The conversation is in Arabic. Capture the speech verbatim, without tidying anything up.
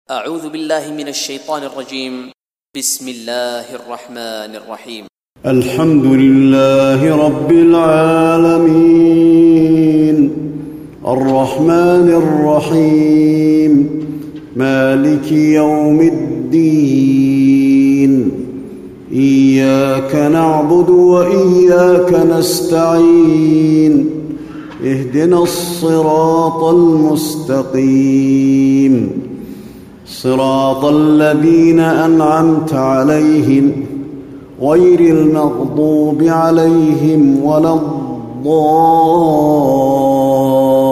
أعوذ بالله من الشيطان الرجيم. بسم الله الرحمن الرحيم. الحمد لله رب العالمين الرحمن الرحيم مالك يوم الدين إياك نعبد وإياك نستعين اهدنا الصراط المستقيم صراط الذين أنعمت عليهم غير المغضوب عليهم ولا الضالين.